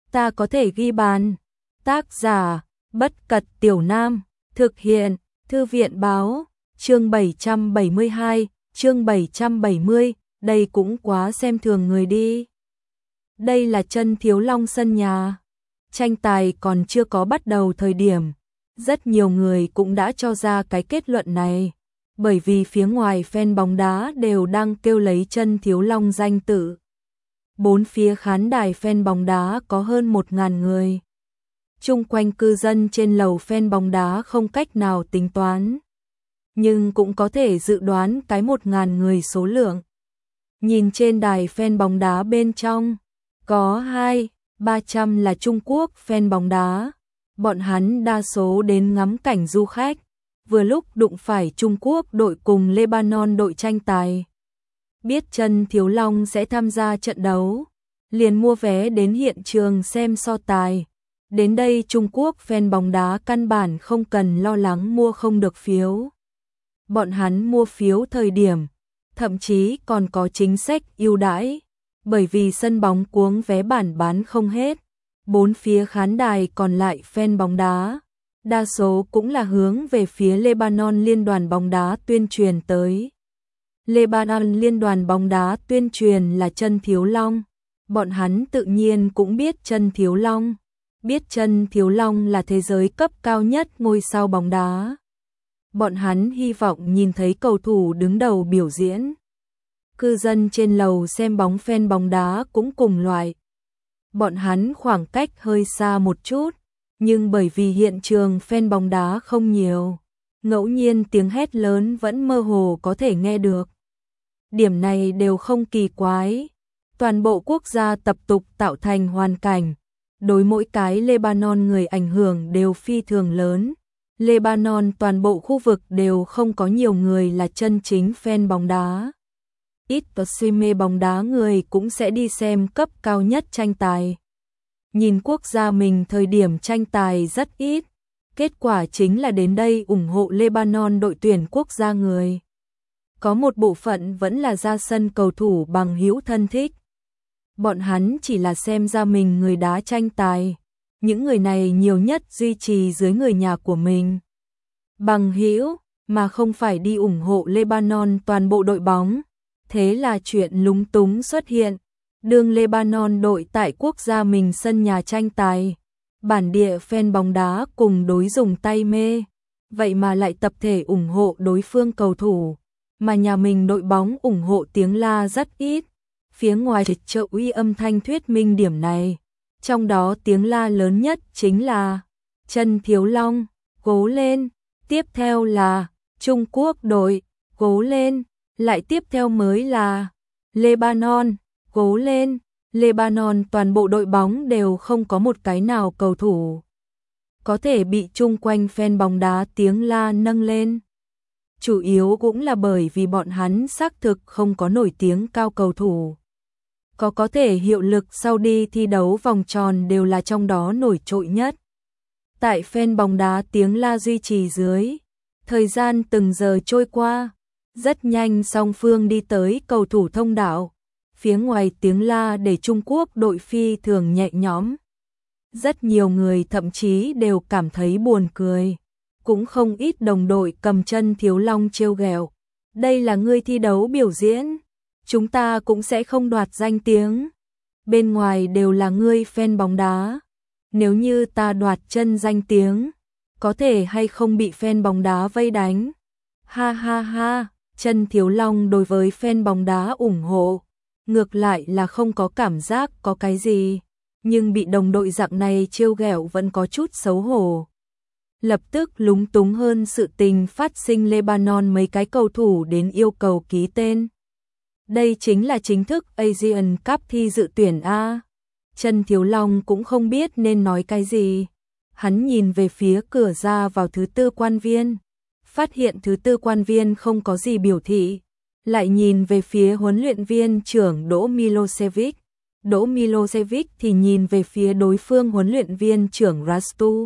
ta có thể ghi bàn. Tác giả, Bất Cật Tiểu Nam, thực hiện, Thư viện báo, chương 772, chương 770, đây cũng quá xem thường người đi. Đây là Chân Thiếu Long sân nhà. Tranh tài còn chưa có bắt đầu thời điểm, rất nhiều người cũng đã cho ra cái kết luận này, bởi vì phía ngoài fan bóng đá đều đang kêu lấy Chân Thiếu Long danh tự. Bốn phía khán đài fan bóng đá có hơn 1.000 người. Chung quanh cư dân trên lầu fan bóng đá không cách nào tính toán, nhưng cũng có thể dự đoán cái 1.000 người số lượng. Nhìn trên đài fan bóng đá bên trong, có 200-300 là Trung Quốc fan bóng đá. Bọn hắn đa số đến ngắm cảnh du khách, vừa lúc đụng phải Trung Quốc đội cùng Lebanon đội tranh tài. Biết Chân Thiếu Long sẽ tham gia trận đấu, liền mua vé đến hiện trường xem so tài. Đến đây Trung Quốc fan bóng đá căn bản không cần lo lắng mua không được phiếu. Bọn hắn mua phiếu thời điểm, thậm chí còn có chính sách ưu đãi, bởi vì sân bóng cuống vé bản bán không hết. Bốn phía khán đài còn lại fan bóng đá, đa số cũng là hướng về phía Lebanon Liên đoàn bóng đá tuyên truyền tới. Lebanon Liên đoàn bóng đá tuyên truyền là Chân Thiếu Long, bọn hắn tự nhiên cũng biết Chân Thiếu Long, biết Chân Thiếu Long là thế giới cấp cao nhất ngôi sao bóng đá. Bọn hắn hy vọng nhìn thấy cầu thủ đứng đầu biểu diễn. Cư dân trên lầu xem bóng fan bóng đá cũng cùng loại. Bọn hắn khoảng cách hơi xa một chút, nhưng bởi vì hiện trường fan bóng đá không nhiều, ngẫu nhiên tiếng hét lớn vẫn mơ hồ có thể nghe được. Điểm này đều không kỳ quái. Toàn bộ quốc gia tập tục tạo thành hoàn cảnh, đối mỗi cái Lebanon người ảnh hưởng đều phi thường lớn. Lebanon toàn bộ khu vực đều không có nhiều người là chân chính fan bóng đá. Ít có si mê bóng đá người cũng sẽ đi xem cấp cao nhất tranh tài. Nhìn quốc gia mình thời điểm tranh tài rất ít, kết quả chính là đến đây ủng hộ Lebanon đội tuyển quốc gia người. Có một bộ phận vẫn là ra sân cầu thủ bằng hữu thân thích. Bọn hắn chỉ là xem ra mình người đá tranh tài. Những người này nhiều nhất duy trì dưới người nhà của mình. Bằng hữu mà không phải đi ủng hộ Lebanon toàn bộ đội bóng. Thế là chuyện lúng túng xuất hiện. Đường Lebanon đội tại quốc gia mình sân nhà tranh tài. Bản địa fan bóng đá cùng đối dùng tay mê. Vậy mà lại tập thể ủng hộ đối phương cầu thủ. Mà nhà mình đội bóng ủng hộ tiếng la rất ít. Phía ngoài chợ uy âm thanh thuyết minh điểm này. Trong đó tiếng la lớn nhất chính là Chân Thiếu Long, cố lên. Tiếp theo là Trung Quốc đội, cố lên. Lại tiếp theo mới là Lebanon, cố lên. Lebanon toàn bộ đội bóng đều không có một cái nào cầu thủ có thể bị chung quanh fan bóng đá tiếng la nâng lên. Chủ yếu cũng là bởi vì bọn hắn xác thực không có nổi tiếng cao cầu thủ. Có thể hiệu lực sau đi thi đấu vòng tròn đều là trong đó nổi trội nhất. Tại fan bóng đá tiếng la duy trì dưới, thời gian từng giờ trôi qua, rất nhanh song phương đi tới cầu thủ thông đạo. Phía ngoài tiếng la để Trung Quốc đội phi thường nhẹ nhõm. Rất nhiều người thậm chí đều cảm thấy buồn cười. Cũng không ít đồng đội cầm Chân Thiếu Long trêu ghẹo. Đây là ngươi thi đấu biểu diễn. Chúng ta cũng sẽ không đoạt danh tiếng. Bên ngoài đều là ngươi fan bóng đá. Nếu như ta đoạt chân danh tiếng, có thể hay không bị fan bóng đá vây đánh. Ha ha ha, Chân Thiếu Long đối với fan bóng đá ủng hộ. Ngược lại là không có cảm giác có cái gì. Nhưng bị đồng đội dạng này trêu ghẹo vẫn có chút xấu hổ. Lập tức lúng túng hơn sự tình phát sinh Lebanon mấy cái cầu thủ đến yêu cầu ký tên. Đây chính là chính thức Asian Cup thi dự tuyển A. Chân Thiếu Long cũng không biết nên nói cái gì. Hắn nhìn về phía cửa ra vào thứ tư quan viên. Phát hiện thứ tư quan viên không có gì biểu thị. Lại nhìn về phía huấn luyện viên trưởng Đỗ Milosevic. Đỗ Milosevic thì nhìn về phía đối phương huấn luyện viên trưởng Rastu.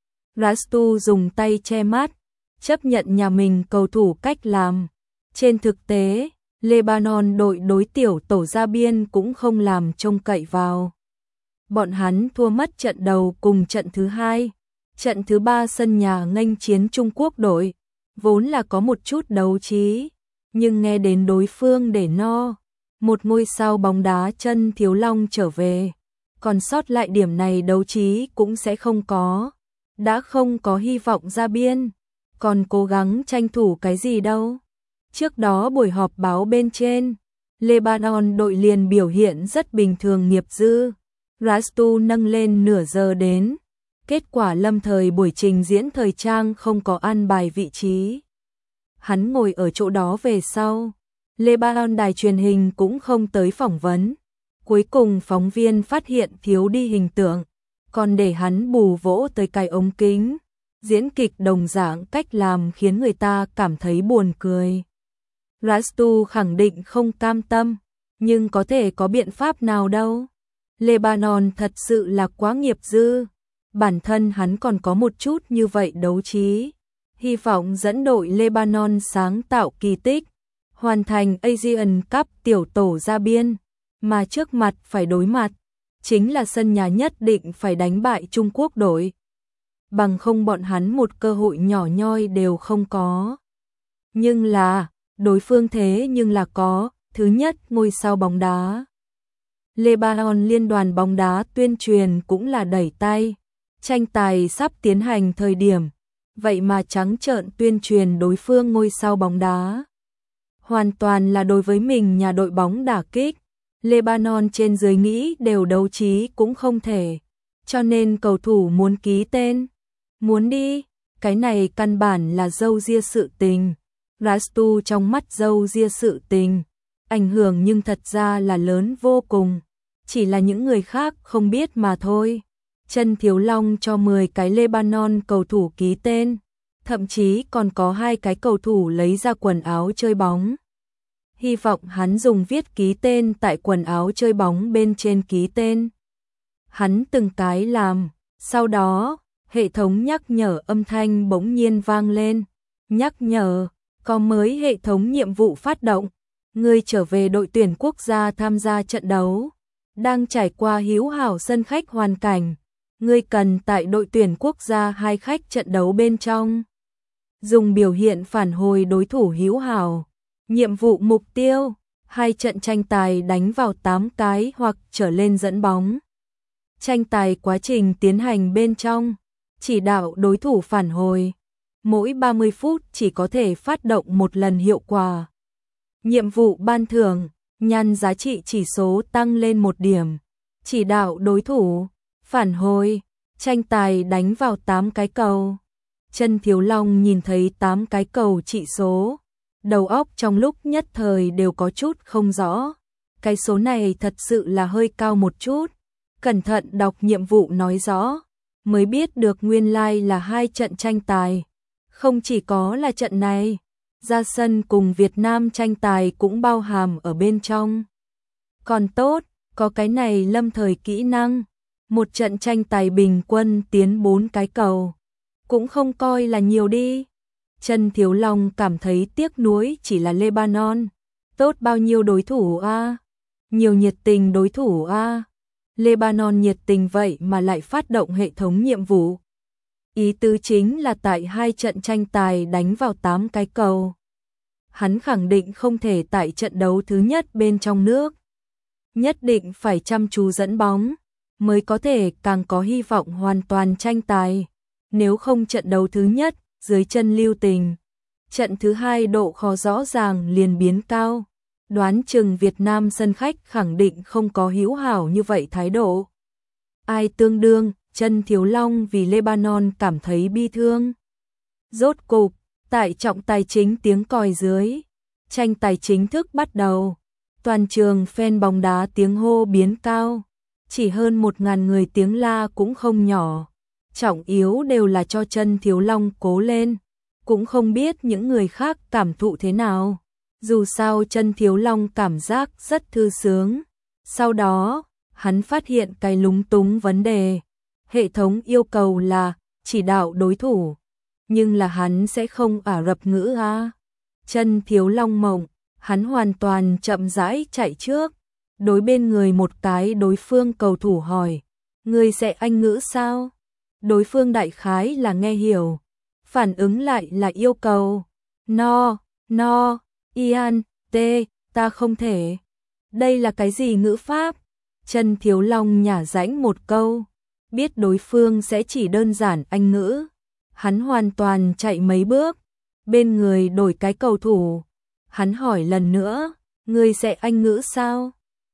Rastu dùng tay che mắt, chấp nhận nhà mình cầu thủ cách làm. Trên thực tế, Lebanon đội đối tiểu tổ ra biên cũng không làm trông cậy vào. bọn hắn thua mất trận đầu cùng trận thứ hai. Trận thứ ba sân nhà nghênh chiến Trung Quốc đội, vốn là có một chút đấu trí, nhưng nghe đến đối phương để no, một ngôi sao bóng đá Chân Thiếu Long trở về, còn sót lại điểm này đấu trí cũng sẽ không có, đã không có hy vọng ra biên, còn cố gắng tranh thủ cái gì đâu. Trước đó buổi họp báo bên trên, Lebanon đội liền biểu hiện rất bình thường nghiệp dư, Rastu nâng lên nửa giờ đến. Kết quả lâm thời buổi trình diễn thời trang không có ăn bài vị trí. Hắn ngồi ở chỗ đó về sau. Lebanon đài truyền hình cũng không tới phỏng vấn. Cuối cùng phóng viên phát hiện thiếu đi hình tượng, còn để hắn bù vỗ tới cái ống kính. Diễn kịch đồng dạng cách làm khiến người ta cảm thấy buồn cười. Rastu khẳng định không cam tâm, nhưng có thể có biện pháp nào đâu. Lebanon thật sự là quá nghiệp dư. Bản thân hắn còn có một chút như vậy đấu trí, hy vọng dẫn đội Lebanon sáng tạo kỳ tích, hoàn thành Asian Cup tiểu tổ ra biên, mà trước mặt phải đối mặt, chính là sân nhà nhất định phải đánh bại Trung Quốc đội. Bằng không bọn hắn một cơ hội nhỏ nhoi đều không có. Nhưng là, đối phương thế nhưng là có, thứ nhất ngôi sao bóng đá. Lebanon liên đoàn bóng đá tuyên truyền cũng là đẩy tay. Tranh tài sắp tiến hành thời điểm, vậy mà trắng trợn tuyên truyền đối phương ngôi sao bóng đá. Hoàn toàn là đối với mình nhà đội bóng đả kích, Lebanon trên dưới nghĩ đều đấu trí cũng không thể, cho nên cầu thủ muốn ký tên, muốn đi, cái này căn bản là dâu ria sự tình. Rastu trong mắt dâu ria sự tình, ảnh hưởng nhưng thật ra là lớn vô cùng, chỉ là những người khác không biết mà thôi. Chân Thiếu Long cho 10 cái Lebanon cầu thủ ký tên, thậm chí còn có 2 cái cầu thủ lấy ra quần áo chơi bóng. Hy vọng hắn dùng viết ký tên tại quần áo chơi bóng bên trên ký tên. Hắn từng cái làm, sau đó, hệ thống nhắc nhở âm thanh bỗng nhiên vang lên. Nhắc nhở, có mới hệ thống nhiệm vụ phát động. Người trở về đội tuyển quốc gia tham gia trận đấu, đang trải qua hữu hảo sân khách hoàn cảnh. Ngươi cần tại đội tuyển quốc gia 2 khách trận đấu bên trong dùng biểu hiện phản hồi đối thủ hữu hảo. Nhiệm vụ mục tiêu 2 trận tranh tài đánh vào 8 cái hoặc trở lên dẫn bóng. Tranh tài quá trình tiến hành bên trong chỉ đạo đối thủ phản hồi. Mỗi 30 phút chỉ có thể phát động một lần hiệu quả. Nhiệm vụ ban thưởng nhăn giá trị chỉ số tăng lên 1 điểm. Chỉ đạo đối thủ phản hồi, tranh tài đánh vào 8 cái cầu. Chân Thiếu Long nhìn thấy 8 cái cầu trị số, đầu óc trong lúc nhất thời đều có chút không rõ. Cái số này thật sự là hơi cao một chút. Cẩn thận đọc nhiệm vụ nói rõ, mới biết được nguyên lai là 2 trận tranh tài. Không chỉ có là trận này, ra sân cùng Việt Nam tranh tài cũng bao hàm ở bên trong. Còn tốt, có cái này lâm thời kỹ năng. Một trận tranh tài bình quân tiến 4 cái cầu, cũng không coi là nhiều đi. Chân Thiếu Long cảm thấy tiếc nuối chỉ là Lebanon. Tốt bao nhiêu đối thủ a, nhiều nhiệt tình đối thủ a. Lebanon nhiệt tình vậy mà lại phát động hệ thống nhiệm vụ. Ý tứ chính là tại 2 trận tranh tài đánh vào 8 cái cầu. Hắn khẳng định không thể tại trận đấu thứ nhất bên trong nước. Nhất định phải chăm chú dẫn bóng, mới có thể càng có hy vọng hoàn toàn tranh tài. Nếu không trận đấu thứ nhất, dưới chân lưu tình. Trận thứ hai độ khó rõ ràng liền biến cao. Đoán chừng Việt Nam sân khách khẳng định không có hữu hảo như vậy thái độ. Ai tương đương, Chân Thiếu Long vì Lebanon cảm thấy bi thương. Rốt cục, tại trọng tài chính tiếng còi dưới, tranh tài chính thức bắt đầu. Toàn trường fan bóng đá tiếng hô biến cao. Chỉ hơn 1.000 người tiếng la cũng không nhỏ. Trọng yếu đều là cho Chân Thiếu Long cố lên. Cũng không biết những người khác cảm thụ thế nào. Dù sao Chân Thiếu Long cảm giác rất thư sướng. Sau đó, hắn phát hiện cái lúng túng vấn đề. Hệ thống yêu cầu là chỉ đạo đối thủ. Nhưng là hắn sẽ không Ả Rập ngữ a. Chân Thiếu Long mộng, hắn hoàn toàn chậm rãi chạy trước. Đối bên người một cái đối phương cầu thủ hỏi. Ngươi sẽ Anh ngữ sao? Đối phương đại khái là nghe hiểu, phản ứng lại là yêu cầu. No, Ian, ta không thể. Đây là cái gì ngữ pháp? Trần Thiếu Long nhả rãnh một câu, biết đối phương sẽ chỉ đơn giản Anh ngữ. Hắn hoàn toàn chạy mấy bước, bên người đổi cái cầu thủ. Hắn hỏi lần nữa, ngươi sẽ Anh ngữ sao?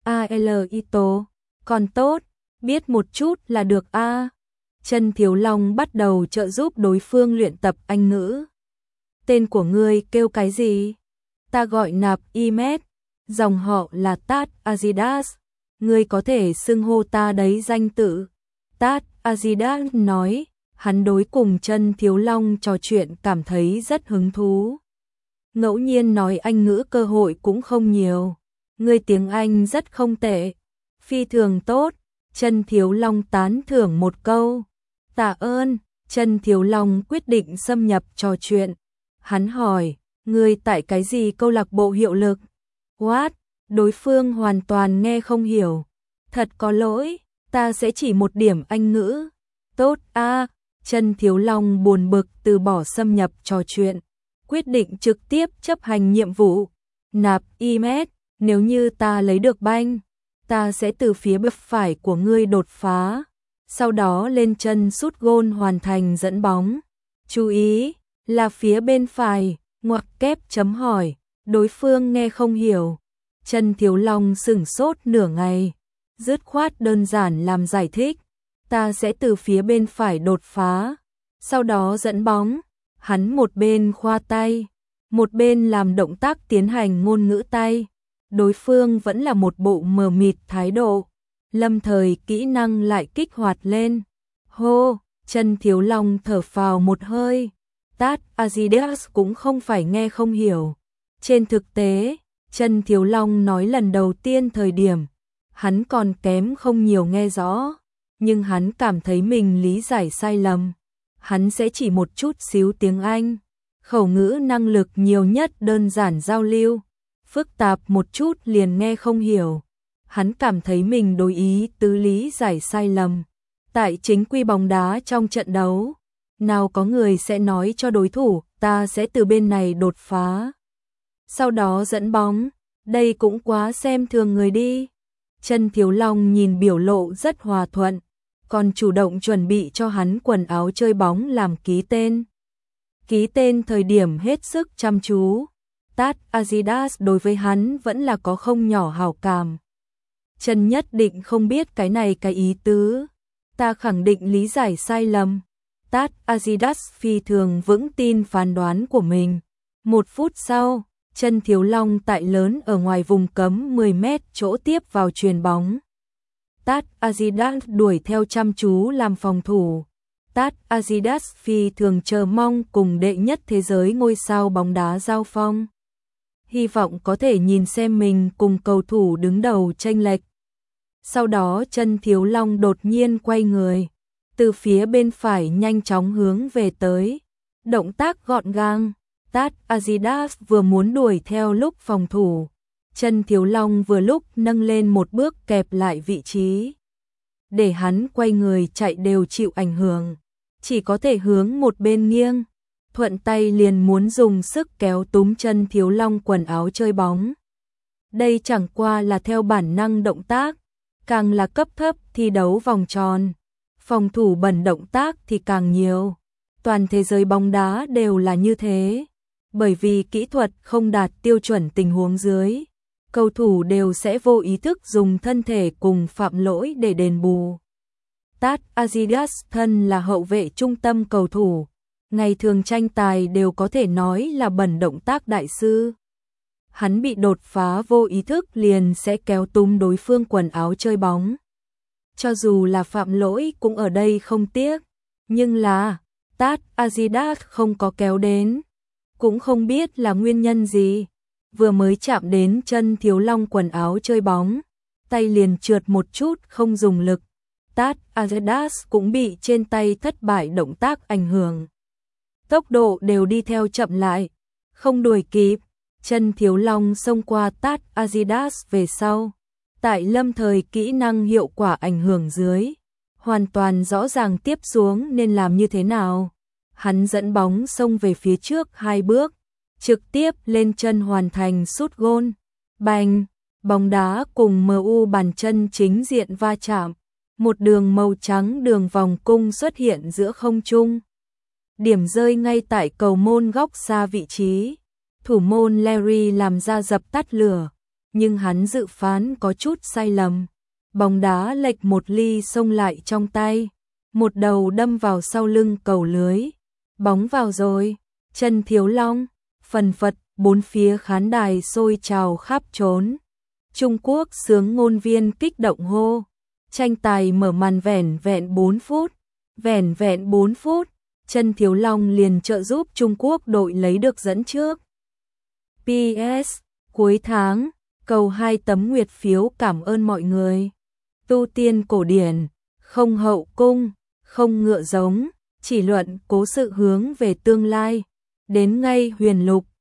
Ito, còn tốt, biết một chút là được a. Trần Thiếu Long bắt đầu trợ giúp đối phương luyện tập Anh ngữ. Tên của ngươi kêu cái gì? Ta gọi Nạp Imet, dòng họ là Tat Azidas. Ngươi có thể xưng hô ta đấy danh tự. Tat Azidas nói, hắn đối cùng Trần Thiếu Long trò chuyện cảm thấy rất hứng thú. Ngẫu nhiên nói Anh ngữ cơ hội cũng không nhiều. Ngươi tiếng Anh rất không tệ, phi thường tốt. Trần Thiếu Long tán thưởng một câu. Tạ ơn. Trần Thiếu Long quyết định xâm nhập trò chuyện. Hắn hỏi, ngươi tại cái gì câu lạc bộ hiệu lực? What? Đối phương hoàn toàn nghe không hiểu. Thật có lỗi, ta sẽ chỉ một điểm Anh ngữ. Tốt a. Trần Thiếu Long buồn bực từ bỏ xâm nhập trò chuyện, quyết định trực tiếp chấp hành nhiệm vụ. Nạp Imet, nếu như ta lấy được banh, ta sẽ từ phía bên phải của ngươi đột phá, sau đó lên chân sút gôn hoàn thành dẫn bóng. Chú ý, là phía bên phải, ngoặc kép chấm hỏi, đối phương nghe không hiểu. Trần Thiếu Long sửng sốt nửa ngày, dứt khoát đơn giản làm giải thích, ta sẽ từ phía bên phải đột phá, sau đó dẫn bóng. Hắn một bên khoa tay, một bên làm động tác tiến hành ngôn ngữ tay. Đối phương vẫn là một bộ mờ mịt thái độ. Lâm thời kỹ năng lại kích hoạt lên. Hô, Trần Thiếu Long thở phào một hơi. Tat Azidas cũng không phải nghe không hiểu. Trên thực tế, Trần Thiếu Long nói lần đầu tiên thời điểm, hắn còn kém không nhiều nghe rõ, nhưng hắn cảm thấy mình lý giải sai lầm. Hắn sẽ chỉ một chút xíu tiếng Anh, khẩu ngữ năng lực nhiều nhất đơn giản giao lưu, phức tạp một chút liền nghe không hiểu. Hắn cảm thấy mình đối ý tứ lý giải sai lầm. Tại chính quy bóng đá trong trận đấu, nào có người sẽ nói cho đối thủ, ta sẽ từ bên này đột phá, sau đó dẫn bóng, đây cũng quá xem thường người đi. Trần Thiếu Long nhìn biểu lộ rất hòa thuận, còn chủ động chuẩn bị cho hắn quần áo chơi bóng làm ký tên. Ký tên thời điểm hết sức chăm chú. Tat Azidas đối với hắn vẫn là có không nhỏ hảo cảm. Trần nhất định không biết cái này cái ý tứ. Ta khẳng định lý giải sai lầm. Tat Azidas phi thường vững tin phán đoán của mình. 1 phút sau, Trần Thiếu Long tại lớn ở ngoài vùng cấm 10 mét chỗ tiếp vào chuyền bóng. Tat Azidas đuổi theo chăm chú làm phòng thủ. Tat Azidas phi thường chờ mong cùng đệ nhất thế giới ngôi sao bóng đá giao phong. Hy vọng có thể nhìn xem mình cùng cầu thủ đứng đầu chênh lệch. Sau đó Trần Thiếu Long đột nhiên quay người, từ phía bên phải nhanh chóng hướng về tới. Động tác gọn gàng, Tat Azidas vừa muốn đuổi theo lúc phòng thủ. Trần Thiếu Long vừa lúc nâng lên một bước kẹp lại vị trí. Để hắn quay người chạy đều chịu ảnh hưởng, chỉ có thể hướng một bên nghiêng. Thuận tay liền muốn dùng sức kéo túm Trần Thiếu Long quần áo chơi bóng. Đây chẳng qua là theo bản năng động tác, càng là cấp thấp thi đấu vòng tròn, phòng thủ bẩn động tác thì càng nhiều. Toàn thế giới bóng đá đều là như thế, bởi vì kỹ thuật không đạt tiêu chuẩn tình huống dưới, cầu thủ đều sẽ vô ý thức dùng thân thể cùng phạm lỗi để đền bù. Tat Azidas thân là hậu vệ trung tâm cầu thủ, ngày thường tranh tài đều có thể nói là bẩn động tác đại sư. Hắn bị đột phá vô ý thức liền sẽ kéo túm đối phương quần áo chơi bóng. Cho dù là phạm lỗi cũng ở đây không tiếc, nhưng là Tat Azidas không có kéo đến, cũng không biết là nguyên nhân gì. Vừa mới chạm đến Trần Thiếu Long quần áo chơi bóng, tay liền trượt một chút không dùng lực. Tat Azidas cũng bị trên tay thất bại động tác ảnh hưởng. Tốc độ đều đi theo chậm lại, không đuổi kịp. Trần Thiếu Long xông qua Tat Azidas về sau. Tại lâm thời kỹ năng hiệu quả ảnh hưởng dưới, hoàn toàn rõ ràng tiếp xuống nên làm như thế nào. Hắn dẫn bóng xông về phía trước 2 bước, trực tiếp lên chân hoàn thành sút gôn. Bành, bóng đá cùng MU bàn chân chính diện va chạm, một đường màu trắng đường vòng cung xuất hiện giữa không trung. Điểm rơi ngay tại cầu môn góc xa vị trí. Thủ môn Larry làm ra dập tắt lửa, nhưng hắn dự phán có chút sai lầm. Bóng đá lệch một ly xông lại trong tay, một đầu đâm vào sau lưng cầu lưới. Bóng vào rồi, Trần Thiếu Long, phần phật, bốn phía khán đài sôi trào khắp trốn. Trung Quốc sướng ngôn viên kích động hô. Tranh tài mở màn vẻn vẹn 4 phút. Vẻn vẹn 4 phút, Trần Thiếu Long liền trợ giúp Trung Quốc đội lấy được dẫn trước. PS, cuối tháng, cầu 2 tấm nguyệt phiếu cảm ơn mọi người. Tu tiên cổ điển, không hậu cung, không ngựa giống, chỉ luận cố sự hướng về tương lai. Đến ngay huyền lục,